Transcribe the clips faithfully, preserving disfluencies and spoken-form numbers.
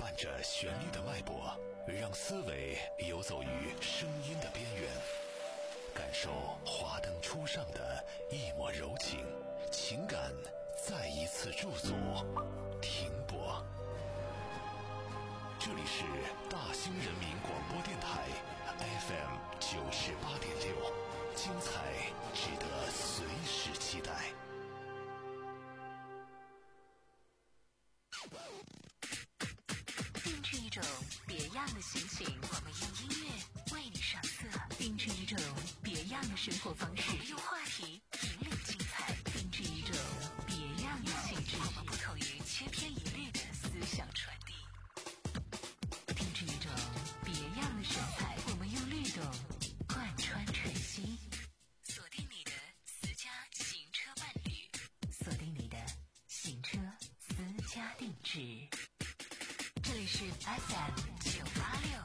伴着旋律的脉搏，让思维游走于声音的边缘，感受华灯初上的一抹柔情，情感再一次驻足停泊。这里是大兴人民广播电台 F M 九十八点六，精彩值得随时期待。 定制一种别样的心情，我们用音乐为你上色；定制一种别样的生活方式，我们用话题引领精彩；定制一种别样的气质，我们不同于千篇一律的思想传递；定制一种别样的神采，我们用律动贯穿晨曦。锁定你的私家行车伴侣，锁定你的行车私家定制。这里是 F M 九八六。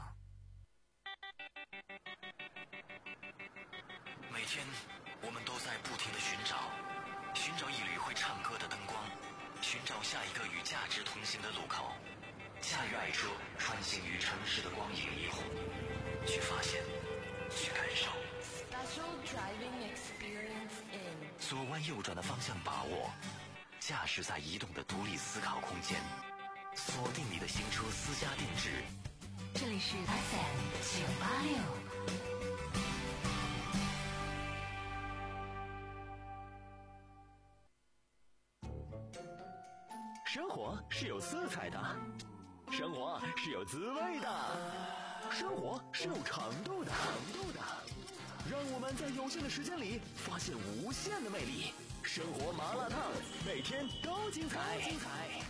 每天我们都在不停地寻找，寻找一缕会唱歌的灯光，寻找下一个与价值同行的路口，驾驭爱车穿行于城市的光影霓虹，去发现，去感受。 Special driving experience in 左弯右转的方向把握，驾驶在移动的独立思考空间，锁定你的行车私家定制。 这里是 F M 九八六。 生活是有色彩的，生活是有滋味的，生活是有长度的，长度的。让我们在有限的时间里发现无限的魅力。生活麻辣烫，每天都精彩，精彩。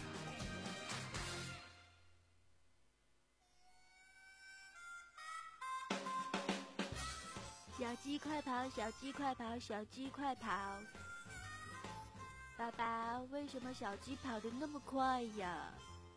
小鸡快跑，小鸡快跑，小鸡快跑！爸爸，为什么小鸡跑得那么快呀？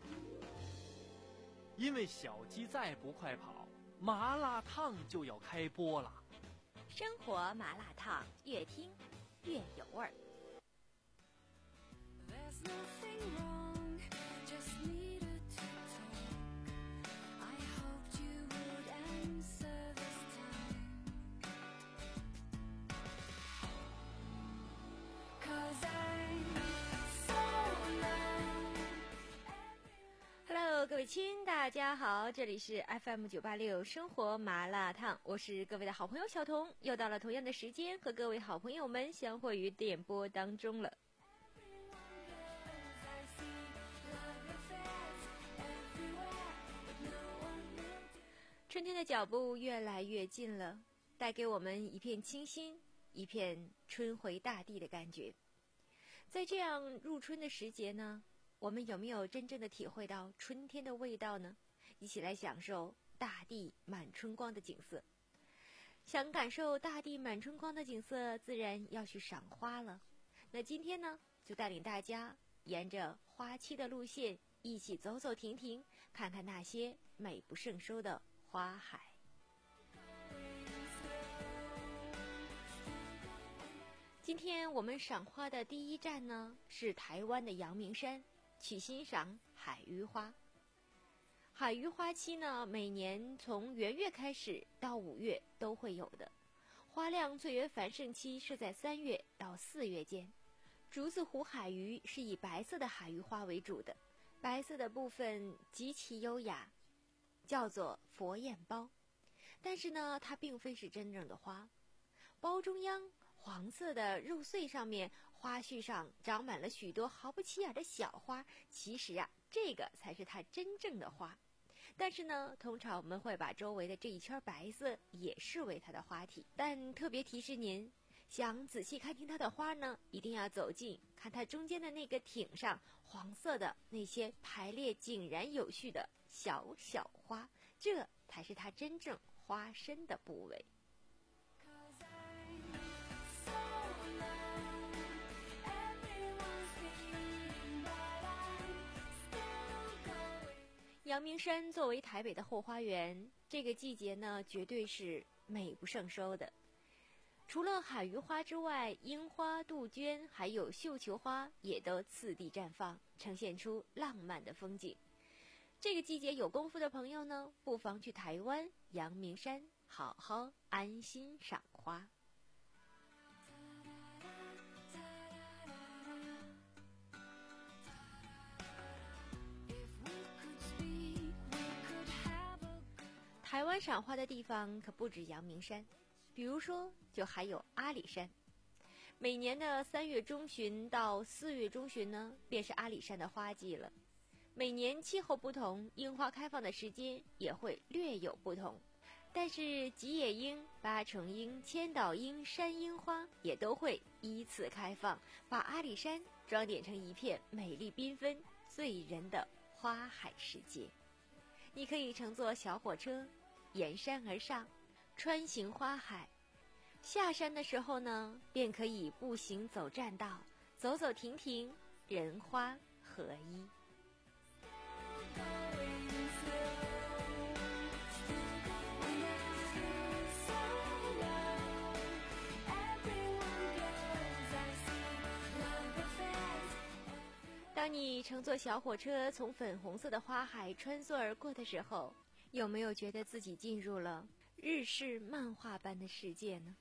因为小鸡再不快跑，麻辣烫就要开播了。 生活麻辣烫，越听越有味儿。Hello， 各位亲，大家好，这里是 F M 九八六生活麻辣烫，我是各位的好朋友小彤，又到了同样的时间和各位好朋友们相会于电波当中了。春天的脚步越来越近了，带给我们一片清新，一片春回大地的感觉。在这样入春的时节呢，我们有没有真正的体会到春天的味道呢？一起来享受大地满春光的景色。想感受大地满春光的景色，自然要去赏花了。那今天呢，就带领大家沿着花期的路线，一起走走停停，看看那些美不胜收的花海。今天我们赏花的第一站呢，是台湾的阳明山，去欣赏海芋花。海芋花期呢，每年从元月开始到五月都会有的，花量最为繁盛期是在三月到四月间。竹子湖海芋是以白色的海芋花为主的，白色的部分极其优雅，叫做佛焰苞。但是呢，它并非是真正的花，苞中央黄色的肉穗上面，花序上长满了许多毫不起眼的小花，其实啊，这个才是它真正的花。但是呢，通常我们会把周围的这一圈白色也视为它的花体。但特别提示您，想仔细看清它的花呢，一定要走近，看它中间的那个挺上黄色的那些排列井然有序的小小花，这才是它真正花身的部位。阳明山作为台北的后花园，这个季节呢，绝对是美不胜收的。除了海芋花之外，樱花、杜鹃还有绣球花也都次第绽放，呈现出浪漫的风景。 这个季节有功夫的朋友呢，不妨去台湾阳明山好好安心赏花。台湾赏花的地方可不止阳明山，比如说就还有阿里山。每年的三月中旬到四月中旬呢，便是阿里山的花季了。每年气候不同，樱花开放的时间也会略有不同，但是吉野樱、八重樱、千岛樱、山樱花也都会依次开放，把阿里山装点成一片美丽缤纷、醉人的花海世界。你可以乘坐小火车沿山而上，穿行花海。下山的时候呢，便可以步行走栈道，走走停停，人花合一。当你乘坐小火车从粉红色的花海穿梭而过的时候，有没有觉得自己进入了日式漫画般的世界呢？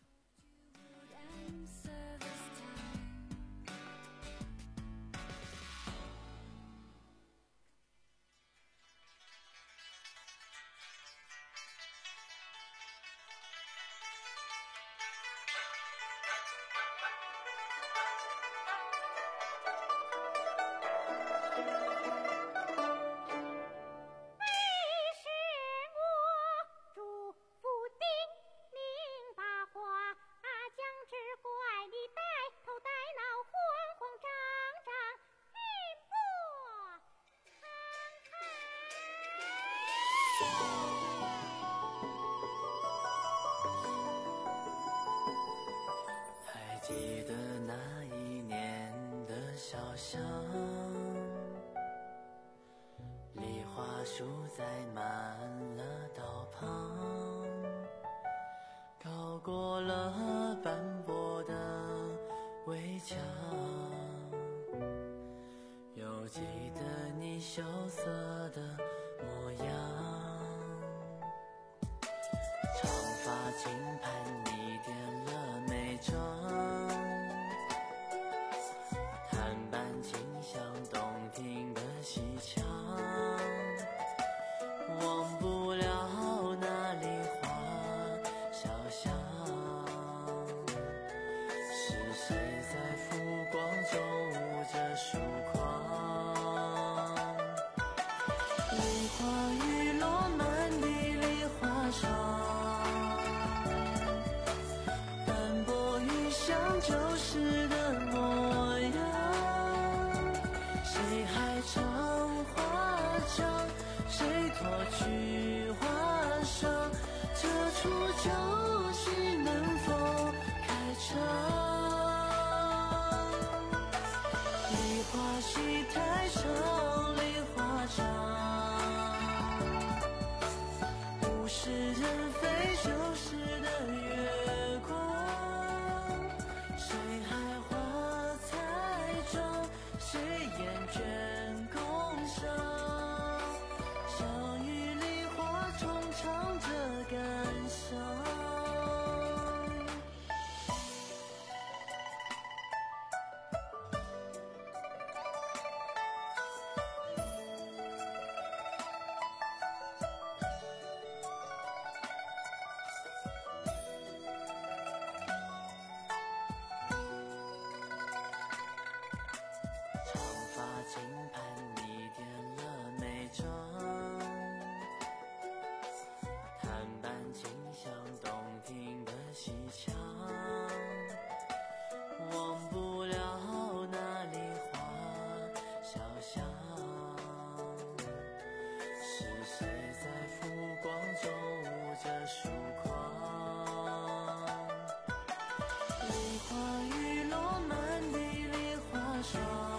还记得那一年的小巷，梨花树栽满了道旁，高过了斑驳的围墙，又记得你羞涩的模样，长发轻盘你点了眉妆，弹伴清香动听的戏腔，忘不了那梨花小巷，是谁在浮光中舞着疏狂，梨花雨落满地梨花霜，斑驳雨香旧时的模样，谁还唱花章，谁托菊花上，这出旧戏能否开场？梨花戏太长，梨花长，物是人非旧时的月光，谁还花彩妆，谁厌倦宫商，相遇梨花重唱着感伤。长发轻盘你点了眉妆，弹伴清香动听的戏腔，忘不了那梨花小巷，是谁在浮光中舞着疏狂，梨花雨落满地梨花霜，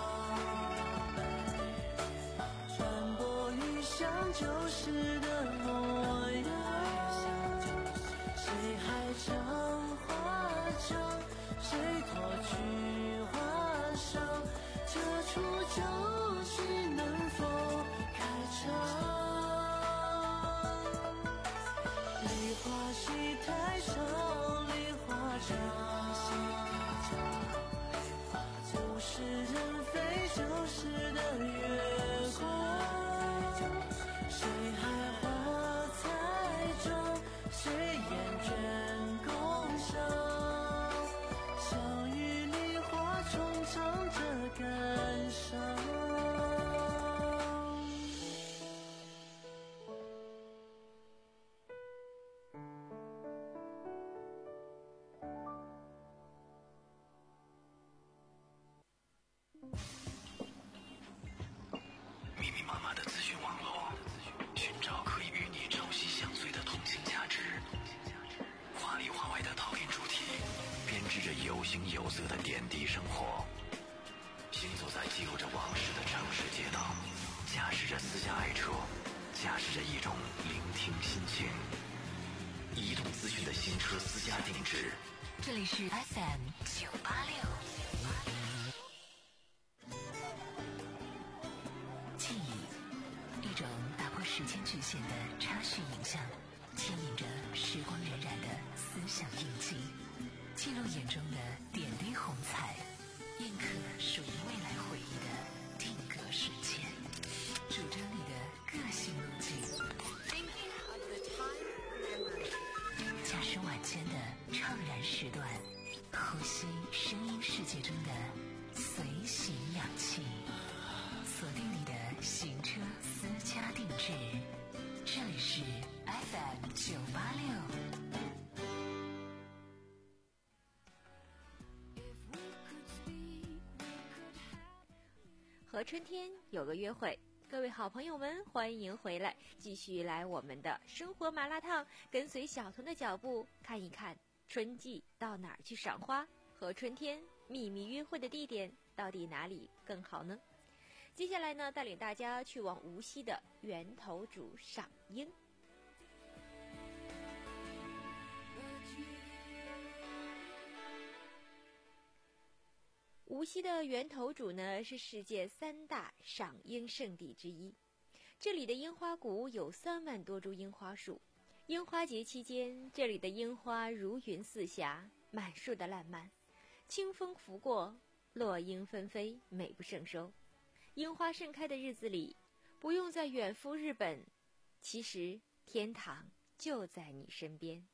斑驳雨香旧时的模样，谁还唱花章，谁托菊花上，这出旧戏能否开场？ 笑里花长，物是人非旧时的月光，谁还花彩妆，谁厌倦宫伤，小雨里花重唱着感伤。 密密麻麻的资讯网络，寻找可以与你朝夕相随的同性价值。华里华外的讨论主题，编织着有形有色的点滴生活。行走在记录着往事的城市街道，驾驶着私家爱车，驾驶着一种聆听心情。移动资讯的新车私家定制。 这里是 F M 九八六。记忆，一种打破时间局限的插叙影像，牵引着时光荏苒的思想印记，记录眼中的点滴红彩，印刻属于未来回忆的定格时间，主张你的个性路径。驾驶晚间的怅然时段，呼吸声音世界中的随行氧气，锁定你的行车私家定制。这里是 F M 九八六。和春天有个约会，各位好朋友们，欢迎回来，继续来我们的生活麻辣烫，跟随小童的脚步，看一看春季到哪儿去赏花，和春天秘密约会的地点到底哪里更好呢？接下来呢，带领大家去往无锡的源头渚赏樱。无锡的源头渚呢，是世界三大赏樱圣地之一。这里的樱花谷有三万多株樱花树，樱花节期间，这里的樱花如云似霞，满树的烂漫，清风拂过，落樱纷飞，美不胜收。樱花盛开的日子里，不用再远赴日本，其实天堂就在你身边。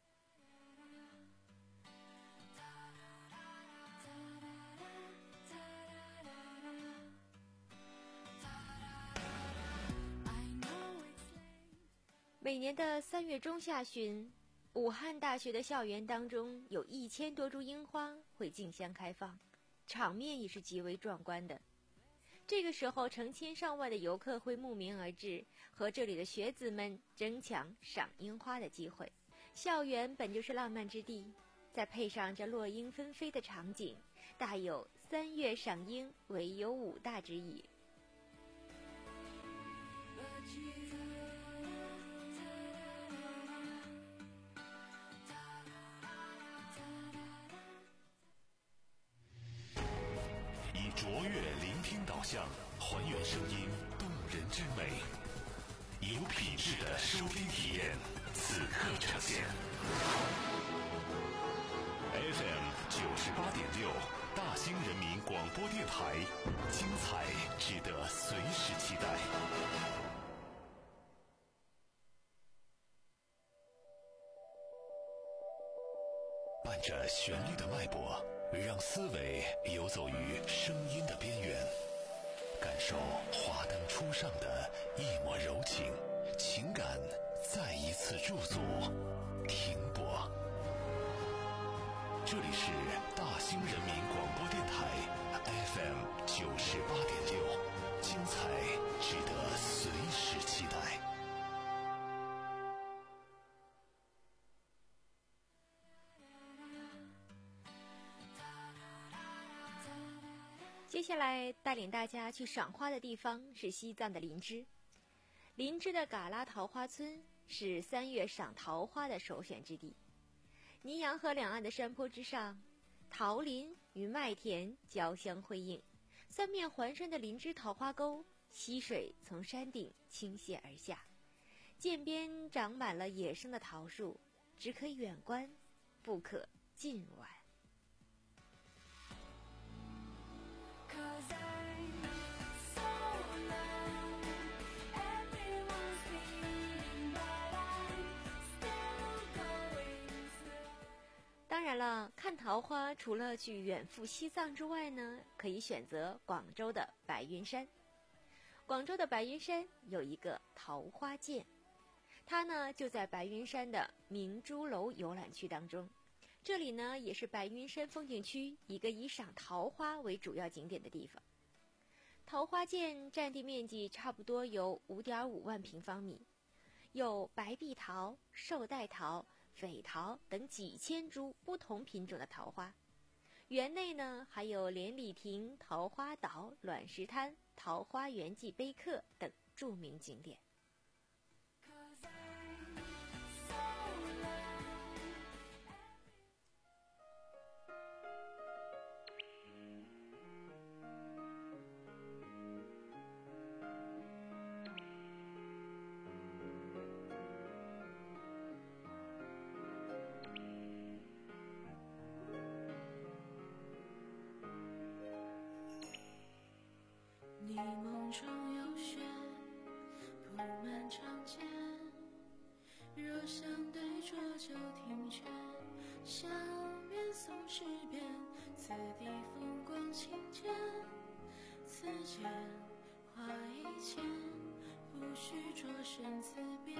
每年的三月中下旬，武汉大学的校园当中有一千多株樱花会竞相开放，场面也是极为壮观的。这个时候，成千上万的游客会慕名而至，和这里的学子们争抢赏樱花的机会。校园本就是浪漫之地，再配上这落樱纷飞的场景，大有三月赏樱唯有武大之意。 以卓越聆听导向，还原声音动人之美，有品质的收听体验，此刻呈现。F M 九十八点六，大兴人民广播电台，精彩值得随时期待。伴着旋律的脉搏，让思维游走于声音的边缘，感受华灯初上的一抹柔情，情感再一次驻足停泊。这里是大兴人民广播电台 F M 九十八点六，精彩值得随时期待。 接下来带领大家去赏花的地方是西藏的林芝。林芝的嘎拉桃花村是三月赏桃花的首选之地。尼洋河两岸的山坡之上，桃林与麦田交相辉映，三面环山的林芝桃花沟，溪水从山顶倾泻而下，涧边长满了野生的桃树， 只可远观，不可近玩。当然了，看桃花除了去远赴西藏之外呢，可以选择广州的白云山。广州的白云山有一个桃花涧，它呢就在白云山的明珠楼游览区当中。这里呢也是白云山风景区一个以赏桃花为主要景点的地方。桃花涧占地面积差不多有 五点五万平方米，有白碧桃、寿带桃、翡桃等几千株不同品种的桃花。园内呢还有连理亭、桃花岛、卵石滩、桃花源记碑刻等著名景点。 你梦中有雪，铺满长街，若相对浊酒听劝，笑面送诗篇，此地风光清简，此间花一千，不须着身自别。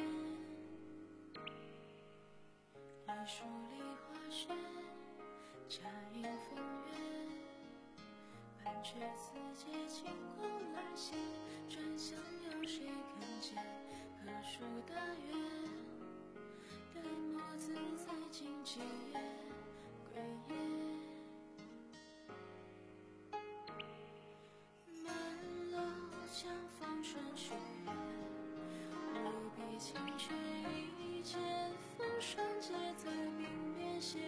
一树梨花雪，佳音风月，半阙此街清光来袭，转向有谁看见棵树大月，待墨自在荆棘夜归夜。满楼江风春去月，无比清却一剑，风霜皆在鬓边斜。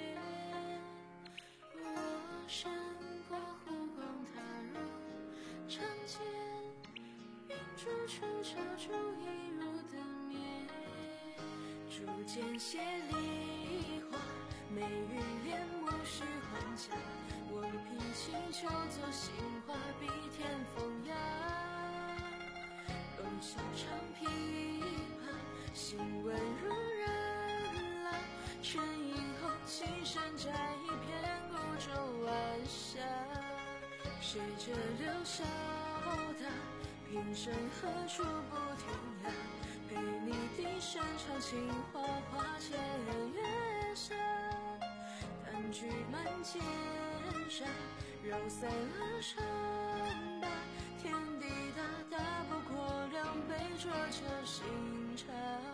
我身过湖光踏入长街，云珠春潮逐一如灯灭。竹间斜梨花，美玉帘幕须还家。我披清秋作杏花，比天风雅。龙袖长琵琶，心温如人拉。沉吟后起身摘一片，孤舟晚霞。谁折柳萧达，平生何处不天涯。陪你低声唱情话，花前月下。淡菊满肩上，绕散了伤疤。天地大，大不过两杯浊酒新茶。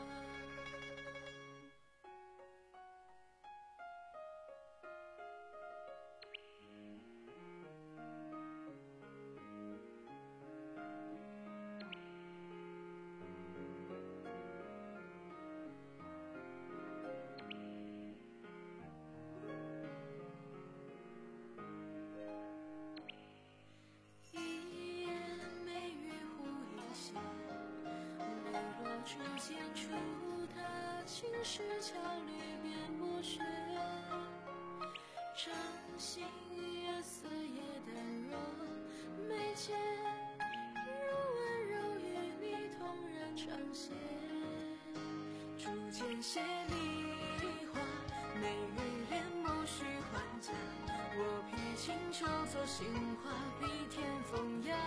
竹间出他青石桥绿边薄雪，掌心月色也淡若眉间，如温柔与你同然长歇。竹间斜梨花，美玉帘幕须还家。我披清秋作杏花，比天风雅。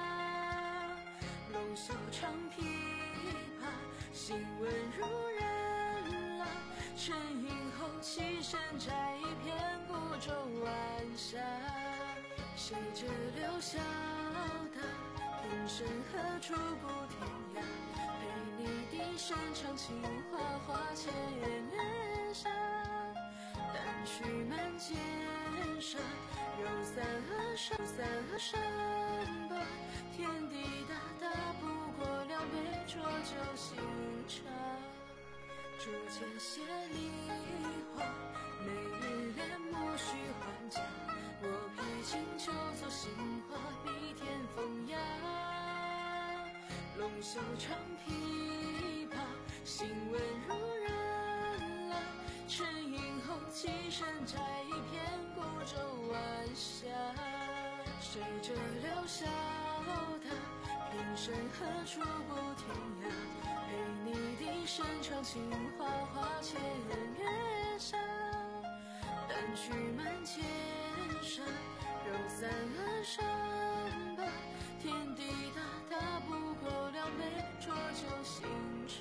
龙袖长琵琶，心温如人拉。沉吟后起身摘一片，孤舟晚霞。谁折柳萧达，平生何处不天涯。陪你低声唱情话，花前月下。淡曲满肩上，柔散河上散河山端。天地大，大不过两杯浊酒新茶。竹间斜梨花，美玉帘幕须还家。我披清秋作杏花，比天风雅。龙袖长琵琶，心温如人拉。 起身摘一片孤舟晚霞，谁这柳小搭，平生何处不天涯，陪你低声唱情话，花前月下，淡去满千山，柔散岸上吧，天地大大不过两杯浊酒新茶。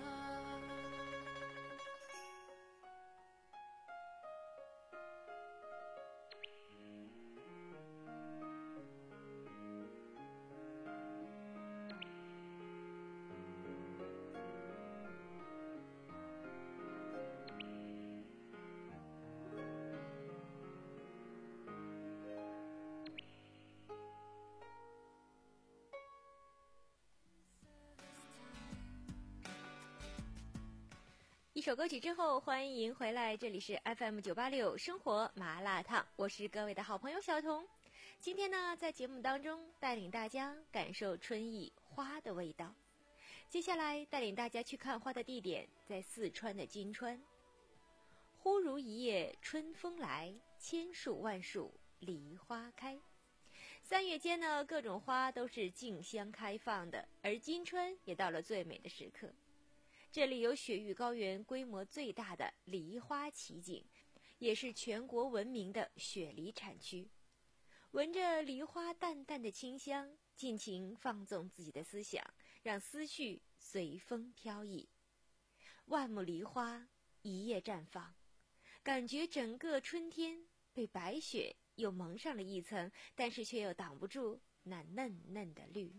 一首歌曲之后，欢迎回来，这里是 F M 九八六生活麻辣烫，我是各位的好朋友小彤。今天呢，在节目当中带领大家感受春意花的味道。接下来带领大家去看花的地点在四川的金川。忽如一夜春风来，千树万树梨花开。三月间呢，各种花都是竞相开放的，而金川也到了最美的时刻。这里有雪域高原规模最大的梨花奇景，也是全国闻名的雪梨产区。闻着梨花淡淡的清香，尽情放纵自己的思想，让思绪随风飘逸。万亩梨花一夜绽放，感觉整个春天被白雪又蒙上了一层，但是却又挡不住那嫩嫩的绿。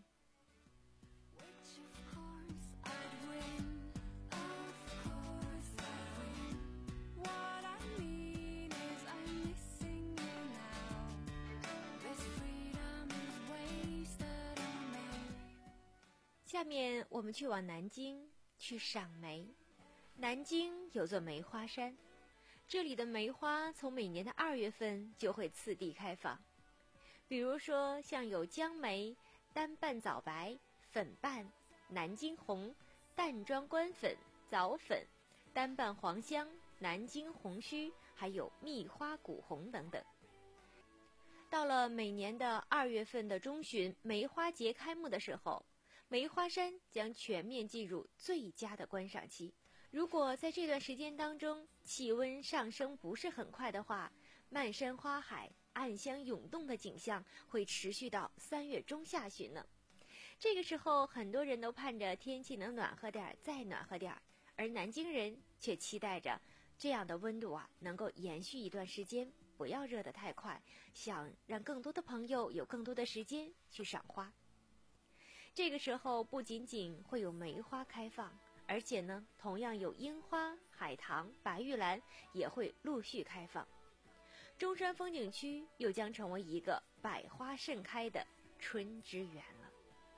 下面我们去往南京去赏梅。南京有座梅花山，这里的梅花从每年的二月份就会次第开放。比如说像有江梅、单瓣枣白、粉瓣、南京红、淡妆官粉、枣粉、单瓣黄香、南京红须，还有蜜花古红等等。到了每年的二月份的中旬，梅花节开幕的时候，梅花山将全面进入最佳的观赏期。如果在这段时间当中气温上升不是很快的话，漫山花海、暗香涌动的景象会持续到三月中下旬呢。这个时候很多人都盼着天气能暖和点再暖和点，而南京人却期待着这样的温度啊能够延续一段时间，不要热得太快，想让更多的朋友有更多的时间去赏花。这个时候不仅仅会有梅花开放，而且呢，同样有樱花、海棠、白玉兰也会陆续开放。中山风景区又将成为一个百花盛开的春之园了。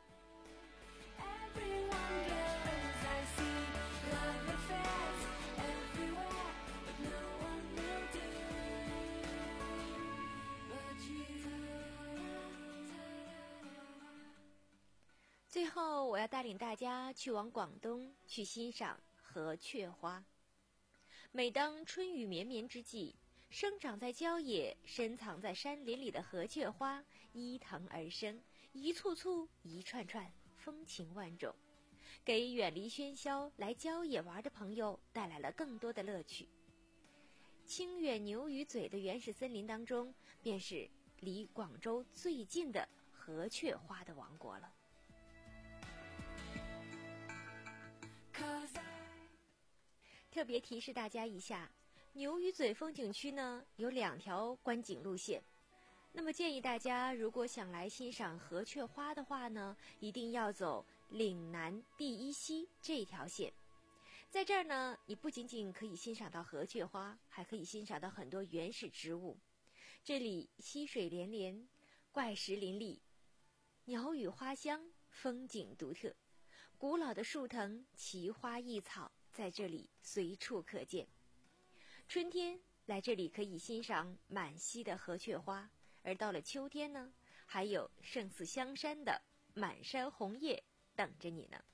最后我要带领大家去往广东去欣赏河雀花。每当春雨绵绵之际，生长在郊野、深藏在山林里的河雀花依藤而生，一簇簇、一串串，风情万种，给远离喧嚣来郊野玩的朋友带来了更多的乐趣。清远牛屿嘴的原始森林当中，便是离广州最近的河雀花的王国了。特别提示大家一下，牛屿嘴风景区呢有两条观景路线，那么建议大家如果想来欣赏河雀花的话呢，一定要走岭南第一溪这条线。在这儿呢，你不仅仅可以欣赏到河雀花，还可以欣赏到很多原始植物。这里溪水连连，怪石林立，鸟语花香，风景独特。古老的树藤、奇花异草在这里随处可见。春天来这里可以欣赏满溪的河雀花，而到了秋天呢，还有胜似香山的满山红叶等着你呢。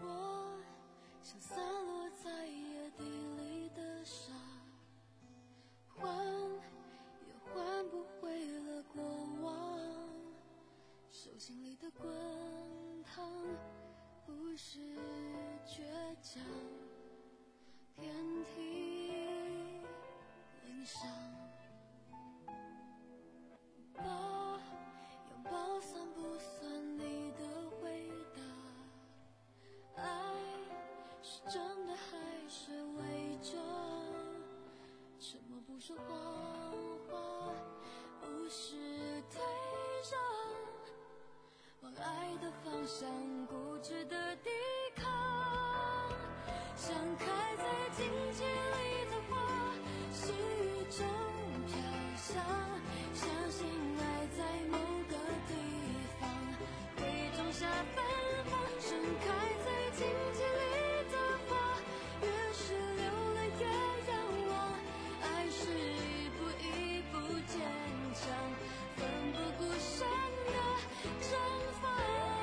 我像散落在野地里的沙，换也换不回了过往。手心里的滚烫不是倔强，遍体鳞伤。把拥抱算不算你的回答？爱是真的还是伪装？沉默不说谎话，不是退让，往爱的方向固执的抵抗。像开在荆棘里的花，细雨中飘香，相信爱在某个地方会种下芬芳。盛开在荆棘里的花，越是流泪越仰望，爱是一步一步坚强，奋不顾身的绽放。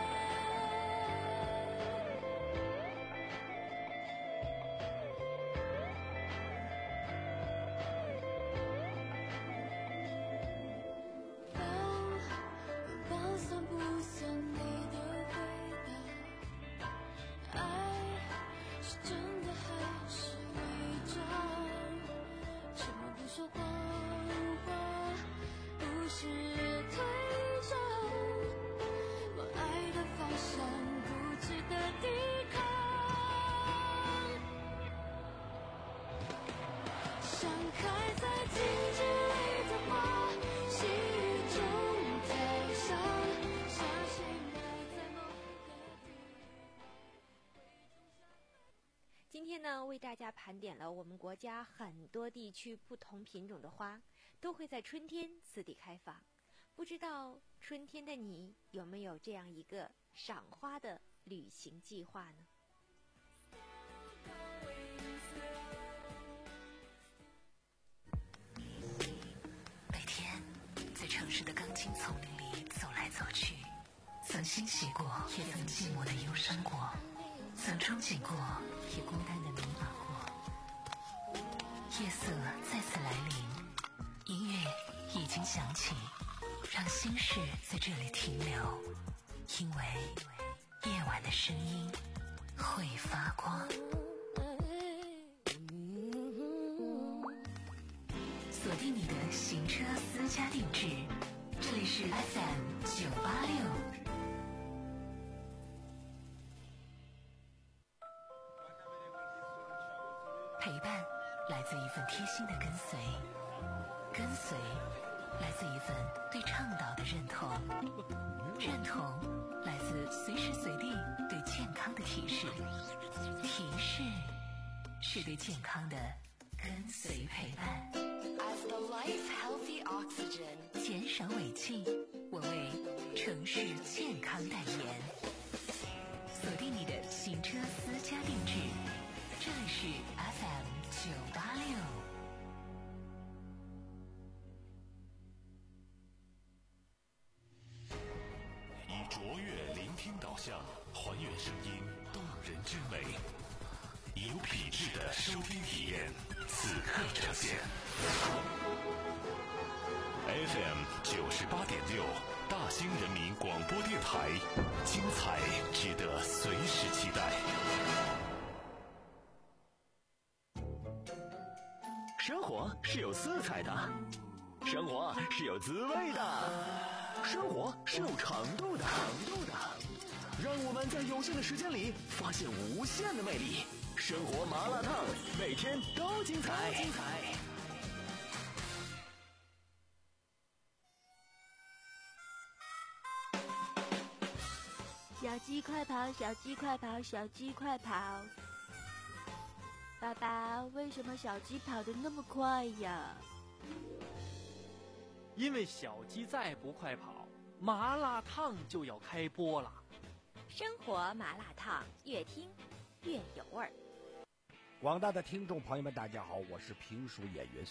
拥抱算不算你的回答？爱是真的还是伪装？沉默不说谎话，不是退让，往爱的方向固执的抵抗。像开在荆棘里的花，细雨中飘香，相信爱在某个地方。 今天呢，为大家盘点了我们国家很多地区不同品种的花，都会在春天次第开放。不知道春天的你有没有这样一个赏花的旅行计划呢？ 每天在城市的钢筋丛林里走来走去，曾欣喜过，也曾寂寞的忧伤过，曾憧憬过，也孤单的迷茫过。夜色再次来临，音乐已经响起，让心事在这里停留，因为夜晚的声音会发光。锁定你的行车私家定制，这里是 F M 九八六。陪伴来自一份贴心的跟随，跟随来自一份对倡导的认同，认同来自随时随地对健康的提示，提示是对健康的跟随陪伴。 As the life healthy oxygen， 减少尾气，我为城市健康代言。锁定你的行车私家定制，这里是 F M 九八六。 以卓越聆听导向，还原声音动人之美，以有品质的收听体验，此刻呈现。F M 九十八点六，大兴人民广播电台，精彩值得随时期待。 生活是有色彩的，生活是有滋味的，生活是有长度的，长度的。让我们在有限的时间里发现无限的魅力。生活麻辣烫，每天都精彩。精彩。 小鸡快跑，小鸡快跑，小鸡快跑！爸爸，为什么小鸡跑得那么快呀？ 因为小鸡再不快跑，麻辣烫就要开播了。 生活麻辣烫，越听越有味儿。 广大的听众朋友们，大家好，我是评书演员